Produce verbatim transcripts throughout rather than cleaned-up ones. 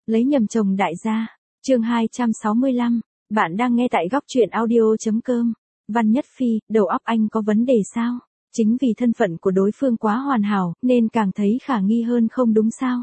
Lấy nhầm chồng đại gia. Chương hai trăm sáu mươi lăm. Bạn đang nghe tại góc truyện audio chấm com. Văn Nhất Phi, đầu óc anh có vấn đề sao? Chính vì thân phận của đối phương quá hoàn hảo, nên càng thấy khả nghi hơn không đúng sao?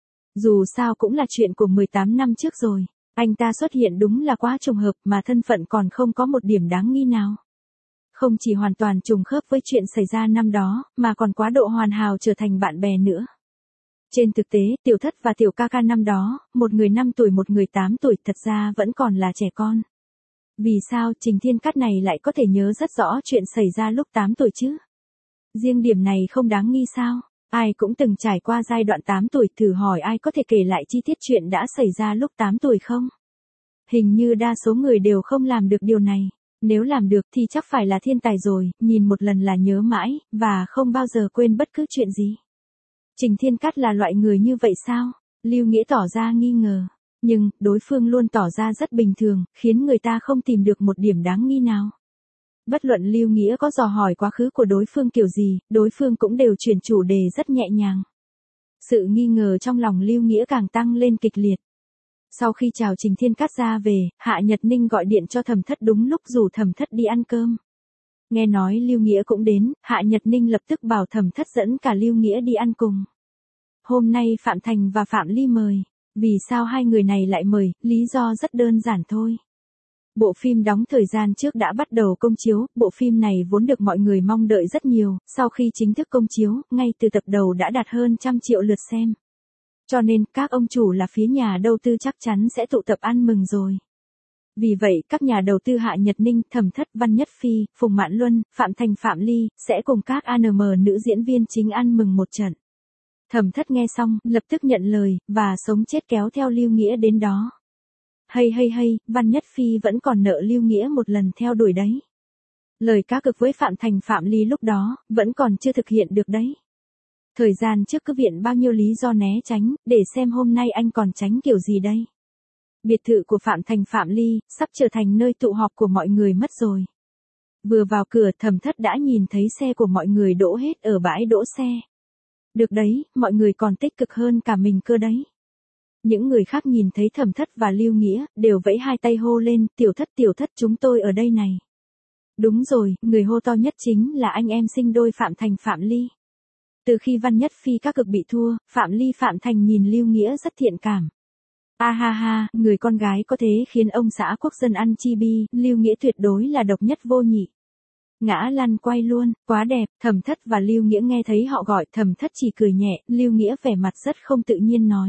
Dù sao cũng là chuyện của mười tám năm trước rồi. Anh ta xuất hiện đúng là quá trùng hợp mà thân phận còn không có một điểm đáng nghi nào. Không chỉ hoàn toàn trùng khớp với chuyện xảy ra năm đó, mà còn quá độ hoàn hảo trở thành bạn bè nữa. Trên thực tế, Tiểu Thất và Tiểu Ca Ca năm đó, một người năm tuổi một người tám tuổi thật ra vẫn còn là trẻ con. Vì sao Trình Thiên Cát này lại có thể nhớ rất rõ chuyện xảy ra lúc tám tuổi chứ? Riêng điểm này không đáng nghi sao? Ai cũng từng trải qua giai đoạn tám tuổi, thử hỏi ai có thể kể lại chi tiết chuyện đã xảy ra lúc tám tuổi không? Hình như đa số người đều không làm được điều này. Nếu làm được thì chắc phải là thiên tài rồi, nhìn một lần là nhớ mãi, và không bao giờ quên bất cứ chuyện gì. Trình Thiên Cát là loại người như vậy sao? Lưu Nghĩa tỏ ra nghi ngờ. Nhưng, đối phương luôn tỏ ra rất bình thường, khiến người ta không tìm được một điểm đáng nghi nào. Bất luận Lưu Nghĩa có dò hỏi quá khứ của đối phương kiểu gì, đối phương cũng đều chuyển chủ đề rất nhẹ nhàng. Sự nghi ngờ trong lòng Lưu Nghĩa càng tăng lên kịch liệt. Sau khi chào Trình Thiên Cát ra về, Hạ Nhật Ninh gọi điện cho Thẩm Thất đúng lúc rủ Thẩm Thất đi ăn cơm. Nghe nói Lưu Nghĩa cũng đến, Hạ Nhật Ninh lập tức bảo Thẩm Thất dẫn cả Lưu Nghĩa đi ăn cùng. Hôm nay Phạm Thành và Phạm Ly mời. Vì sao hai người này lại mời, lý do rất đơn giản thôi. Bộ phim đóng thời gian trước đã bắt đầu công chiếu, bộ phim này vốn được mọi người mong đợi rất nhiều, sau khi chính thức công chiếu, ngay từ tập đầu đã đạt hơn trăm triệu lượt xem. Cho nên, các ông chủ là phía nhà đầu tư chắc chắn sẽ tụ tập ăn mừng rồi. Vì vậy, các nhà đầu tư Hạ Nhật Ninh, Thẩm Thất, Văn Nhất Phi, Phùng Mạn Luân, Phạm Thành, Phạm Ly, sẽ cùng các a en em nữ diễn viên chính ăn mừng một trận. Thẩm Thất nghe xong, lập tức nhận lời, và sống chết kéo theo Lưu Nghĩa đến đó. Hay hay hay, Văn Nhất Phi vẫn còn nợ Lưu Nghĩa một lần theo đuổi đấy. Lời cá cược với Phạm Thành Phạm Ly lúc đó, vẫn còn chưa thực hiện được đấy. Thời gian trước cứ viện bao nhiêu lý do né tránh, để xem hôm nay anh còn tránh kiểu gì đây. Biệt thự của Phạm Thành Phạm Ly, sắp trở thành nơi tụ họp của mọi người mất rồi. Vừa vào cửa Thẩm Thất đã nhìn thấy xe của mọi người đỗ hết ở bãi đỗ xe. Được đấy, mọi người còn tích cực hơn cả mình cơ đấy. Những người khác nhìn thấy Thẩm Thất và Lưu Nghĩa, đều vẫy hai tay hô lên, Tiểu Thất Tiểu Thất chúng tôi ở đây này. Đúng rồi, người hô to nhất chính là anh em sinh đôi Phạm Thành Phạm Ly. Từ khi Văn Nhất Phi các cực bị thua, Phạm Ly Phạm Thành nhìn Lưu Nghĩa rất thiện cảm. A ha ha, người con gái có thế khiến ông xã quốc dân ăn chi bi, Lưu Nghĩa tuyệt đối là độc nhất vô nhị. Ngã lăn quay luôn, quá đẹp. Thẩm Thất và Lưu Nghĩa nghe thấy họ gọi, Thẩm Thất chỉ cười nhẹ, Lưu Nghĩa vẻ mặt rất không tự nhiên nói.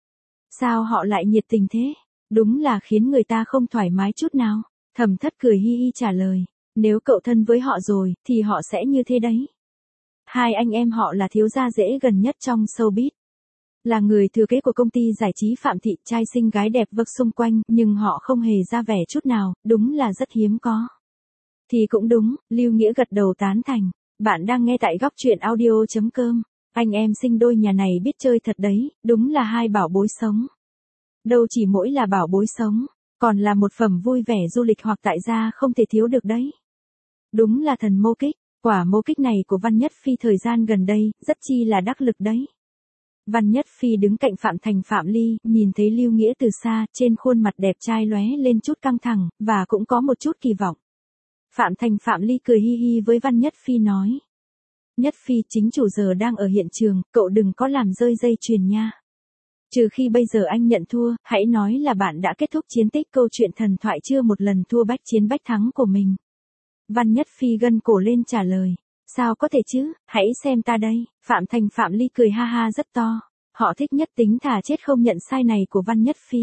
Sao họ lại nhiệt tình thế? Đúng là khiến người ta không thoải mái chút nào. Thẩm Thất cười hi hi trả lời, nếu cậu thân với họ rồi, thì họ sẽ như thế đấy. Hai anh em họ là thiếu gia dễ gần nhất trong showbiz. Là người thừa kế của công ty giải trí Phạm Thị, trai xinh gái đẹp vực xung quanh, nhưng họ không hề ra vẻ chút nào, đúng là rất hiếm có. Thì cũng đúng, Lưu Nghĩa gật đầu tán thành. Bạn đang nghe tại góc truyện audio chấm com. Anh em sinh đôi nhà này biết chơi thật đấy, đúng là hai bảo bối sống. Đâu chỉ mỗi là bảo bối sống, còn là một phẩm vui vẻ du lịch hoặc tại gia không thể thiếu được đấy. Đúng là thần mô kích, quả mô kích này của Văn Nhất Phi thời gian gần đây, rất chi là đắc lực đấy. Văn Nhất Phi đứng cạnh Phạm Thành Phạm Ly, nhìn thấy Lưu Nghĩa từ xa, trên khuôn mặt đẹp trai lóe lên chút căng thẳng, và cũng có một chút kỳ vọng. Phạm Thành Phạm Ly cười hi hi với Văn Nhất Phi nói. Nhất Phi, chính chủ giờ đang ở hiện trường, cậu đừng có làm rơi dây chuyền nha. Trừ khi bây giờ anh nhận thua, hãy nói là bạn đã kết thúc chiến tích câu chuyện thần thoại chưa một lần thua bách chiến bách thắng của mình. Văn Nhất Phi gân cổ lên trả lời. Sao có thể chứ, hãy xem ta đây. Phạm Thành Phạm Ly cười ha ha rất to. Họ thích nhất tính thà chết không nhận sai này của Văn Nhất Phi.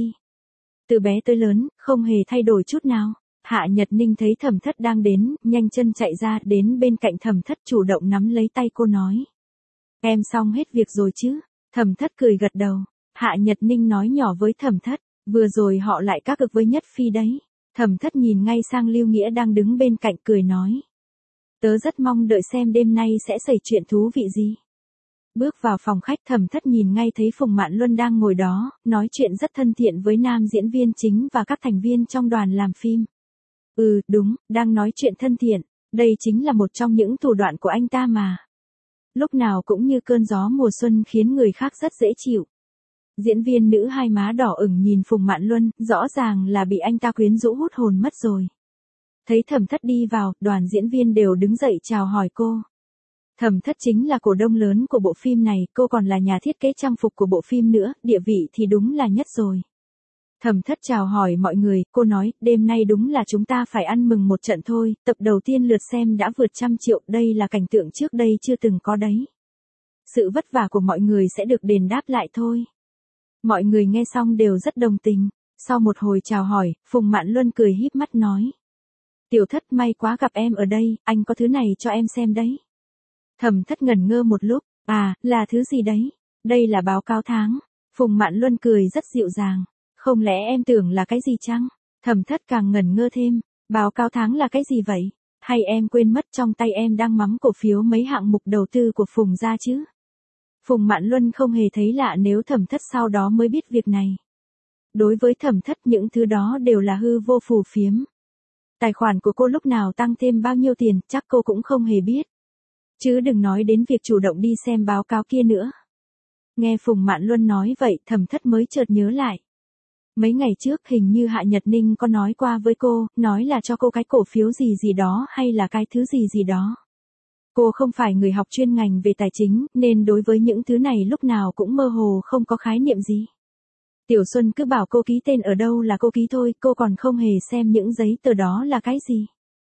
Từ bé tới lớn, không hề thay đổi chút nào. Hạ Nhật Ninh thấy Thẩm Thất đang đến, nhanh chân chạy ra, đến bên cạnh Thẩm Thất chủ động nắm lấy tay cô nói. Em xong hết việc rồi chứ? Thẩm Thất cười gật đầu. Hạ Nhật Ninh nói nhỏ với Thẩm Thất, vừa rồi họ lại các cực với Nhất Phi đấy. Thẩm Thất nhìn ngay sang Lưu Nghĩa đang đứng bên cạnh cười nói. Tớ rất mong đợi xem đêm nay sẽ xảy chuyện thú vị gì. Bước vào phòng khách Thẩm Thất nhìn ngay thấy Phùng Mạn Luân đang ngồi đó, nói chuyện rất thân thiện với nam diễn viên chính và các thành viên trong đoàn làm phim. Ừ, đúng, đang nói chuyện thân thiện, đây chính là một trong những thủ đoạn của anh ta mà. Lúc nào cũng như cơn gió mùa xuân khiến người khác rất dễ chịu. Diễn viên nữ hai má đỏ ửng nhìn Phùng Mạn Luân, rõ ràng là bị anh ta quyến rũ hút hồn mất rồi. Thấy Thẩm Thất đi vào, đoàn diễn viên đều đứng dậy chào hỏi cô. Thẩm Thất chính là cổ đông lớn của bộ phim này, cô còn là nhà thiết kế trang phục của bộ phim nữa, địa vị thì đúng là nhất rồi. Thẩm Thất chào hỏi mọi người, cô nói, đêm nay đúng là chúng ta phải ăn mừng một trận thôi, tập đầu tiên lượt xem đã vượt trăm triệu, đây là cảnh tượng trước đây chưa từng có đấy. Sự vất vả của mọi người sẽ được đền đáp lại thôi. Mọi người nghe xong đều rất đồng tình. Sau một hồi chào hỏi, Phùng Mạn Luân cười híp mắt nói. Tiểu Thất, may quá gặp em ở đây, anh có thứ này cho em xem đấy. Thẩm Thất ngẩn ngơ một lúc, à, là thứ gì đấy? Đây là báo cáo tháng. Phùng Mạn Luân cười rất dịu dàng. Không lẽ em tưởng là cái gì chăng? Thẩm Thất càng ngẩn ngơ thêm, báo cáo tháng là cái gì vậy? Hay em quên mất trong tay em đang mắm cổ phiếu mấy hạng mục đầu tư của Phùng gia chứ? Phùng Mạn Luân không hề thấy lạ nếu Thẩm Thất sau đó mới biết việc này. Đối với Thẩm Thất những thứ đó đều là hư vô phù phiếm. Tài khoản của cô lúc nào tăng thêm bao nhiêu tiền chắc cô cũng không hề biết. Chứ đừng nói đến việc chủ động đi xem báo cáo kia nữa. Nghe Phùng Mạn Luân nói vậy Thẩm Thất mới chợt nhớ lại. Mấy ngày trước hình như Hạ Nhật Ninh có nói qua với cô, nói là cho cô cái cổ phiếu gì gì đó hay là cái thứ gì gì đó. Cô không phải người học chuyên ngành về tài chính, nên đối với những thứ này lúc nào cũng mơ hồ không có khái niệm gì. Tiểu Xuân cứ bảo cô ký tên ở đâu là cô ký thôi, cô còn không hề xem những giấy tờ đó là cái gì.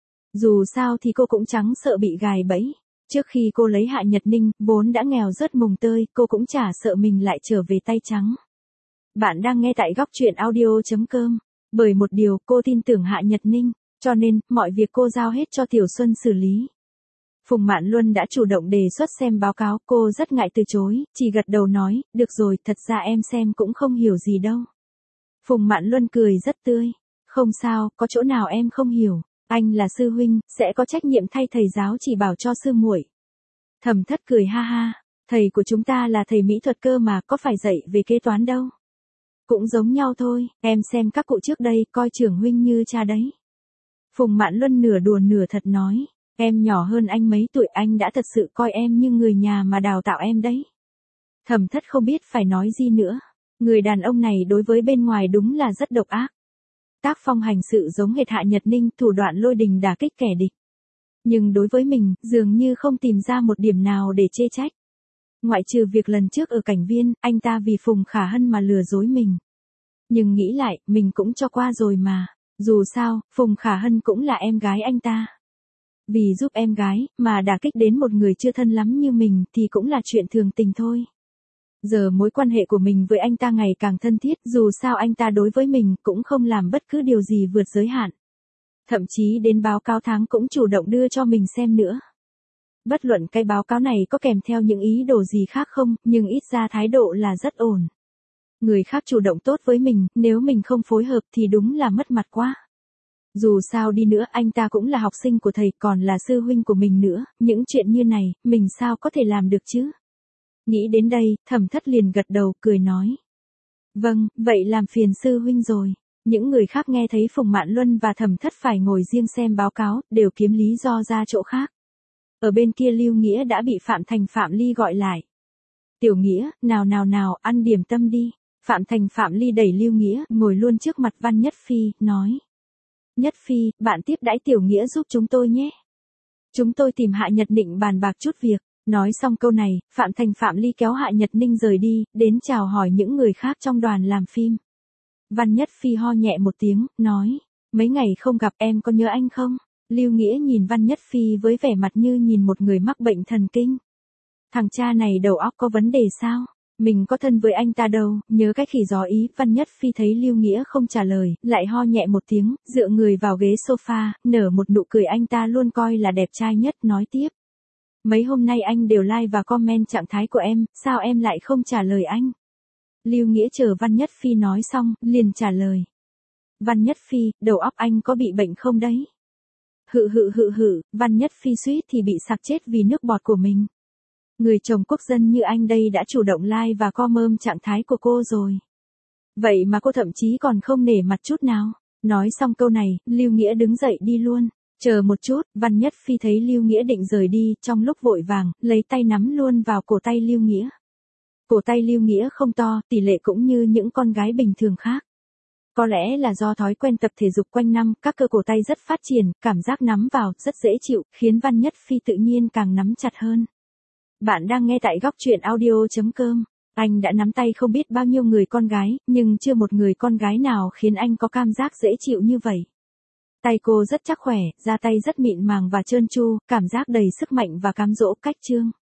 Dù sao thì cô cũng chẳng sợ bị gài bẫy. Trước khi cô lấy Hạ Nhật Ninh, vốn đã nghèo rớt mùng tơi, cô cũng chả sợ mình lại trở về tay trắng. Bạn đang nghe tại góc truyện audio chấm com. Bởi một điều, cô tin tưởng Hạ Nhật Ninh, cho nên, mọi việc cô giao hết cho Tiểu Xuân xử lý. Phùng Mạn Luân đã chủ động đề xuất xem báo cáo, cô rất ngại từ chối, chỉ gật đầu nói, được rồi, thật ra em xem cũng không hiểu gì đâu. Phùng Mạn Luân cười rất tươi, không sao, có chỗ nào em không hiểu, anh là sư huynh, sẽ có trách nhiệm thay thầy giáo chỉ bảo cho sư muội. Thẩm Thất cười ha ha, thầy của chúng ta là thầy mỹ thuật cơ mà, có phải dạy về kế toán đâu. Cũng giống nhau thôi, em xem các cụ trước đây, coi trưởng huynh như cha đấy. Phùng Mạn Luân nửa đùa nửa thật nói. Em nhỏ hơn anh mấy tuổi, anh đã thật sự coi em như người nhà mà đào tạo em đấy. Thẩm Thất không biết phải nói gì nữa. Người đàn ông này đối với bên ngoài đúng là rất độc ác. Tác phong hành sự giống hệt Hạ Nhật Ninh, thủ đoạn lôi đình đả kích kẻ địch. Nhưng đối với mình, dường như không tìm ra một điểm nào để chê trách. Ngoại trừ việc lần trước ở cảnh viên, anh ta vì Phùng Khả Hân mà lừa dối mình. Nhưng nghĩ lại, mình cũng cho qua rồi mà. Dù sao, Phùng Khả Hân cũng là em gái anh ta. Vì giúp em gái, mà đả kích đến một người chưa thân lắm như mình thì cũng là chuyện thường tình thôi. Giờ mối quan hệ của mình với anh ta ngày càng thân thiết, dù sao anh ta đối với mình cũng không làm bất cứ điều gì vượt giới hạn. Thậm chí đến báo cáo tháng cũng chủ động đưa cho mình xem nữa. Bất luận cái báo cáo này có kèm theo những ý đồ gì khác không, nhưng ít ra thái độ là rất ổn. Người khác chủ động tốt với mình, nếu mình không phối hợp thì đúng là mất mặt quá. Dù sao đi nữa anh ta cũng là học sinh của thầy, còn là sư huynh của mình nữa, những chuyện như này, mình sao có thể làm được chứ? Nghĩ đến đây, Thẩm Thất liền gật đầu, cười nói. Vâng, vậy làm phiền sư huynh rồi. Những người khác nghe thấy Phùng Mạn Luân và Thẩm Thất phải ngồi riêng xem báo cáo, đều kiếm lý do ra chỗ khác. Ở bên kia Lưu Nghĩa đã bị Phạm Thành Phạm Ly gọi lại. Tiểu Nghĩa, nào nào nào, ăn điểm tâm đi. Phạm Thành Phạm Ly đẩy Lưu Nghĩa, ngồi luôn trước mặt Văn Nhất Phi, nói. Nhất Phi, bạn tiếp đãi Tiểu Nghĩa giúp chúng tôi nhé. Chúng tôi tìm Hạ Nhật Ninh bàn bạc chút việc. Nói xong câu này, Phạm Thành Phạm Ly kéo Hạ Nhật Ninh rời đi, đến chào hỏi những người khác trong đoàn làm phim. Văn Nhất Phi ho nhẹ một tiếng, nói. Mấy ngày không gặp em có nhớ anh không? Lưu Nghĩa nhìn Văn Nhất Phi với vẻ mặt như nhìn một người mắc bệnh thần kinh. Thằng cha này đầu óc có vấn đề sao? Mình có thân với anh ta đâu, nhớ cái khỉ gió ý. Văn Nhất Phi thấy Lưu Nghĩa không trả lời, lại ho nhẹ một tiếng, dựa người vào ghế sofa, nở một nụ cười anh ta luôn coi là đẹp trai nhất, nói tiếp. Mấy hôm nay anh đều like và comment trạng thái của em, sao em lại không trả lời anh? Lưu Nghĩa chờ Văn Nhất Phi nói xong, liền trả lời. Văn Nhất Phi, đầu óc anh có bị bệnh không đấy? Hự hự hự hự, Văn Nhất Phi suýt thì bị sặc chết vì nước bọt của mình. Người chồng quốc dân như anh đây đã chủ động like và comment trạng thái của cô rồi. Vậy mà cô thậm chí còn không nể mặt chút nào. Nói xong câu này, Lưu Nghĩa đứng dậy đi luôn. Chờ một chút, Văn Nhất Phi thấy Lưu Nghĩa định rời đi, trong lúc vội vàng, lấy tay nắm luôn vào cổ tay Lưu Nghĩa. Cổ tay Lưu Nghĩa không to, tỷ lệ cũng như những con gái bình thường khác. Có lẽ là do thói quen tập thể dục quanh năm, các cơ cổ tay rất phát triển, cảm giác nắm vào rất dễ chịu, khiến Văn Nhất Phi tự nhiên càng nắm chặt hơn. Bạn đang nghe tại góc truyện audio.com. Anh đã nắm tay không biết bao nhiêu người con gái, nhưng chưa một người con gái nào khiến anh có cảm giác dễ chịu như vậy. Tay cô rất chắc khỏe, da tay rất mịn màng và trơn tru, cảm giác đầy sức mạnh và cám dỗ cách trương.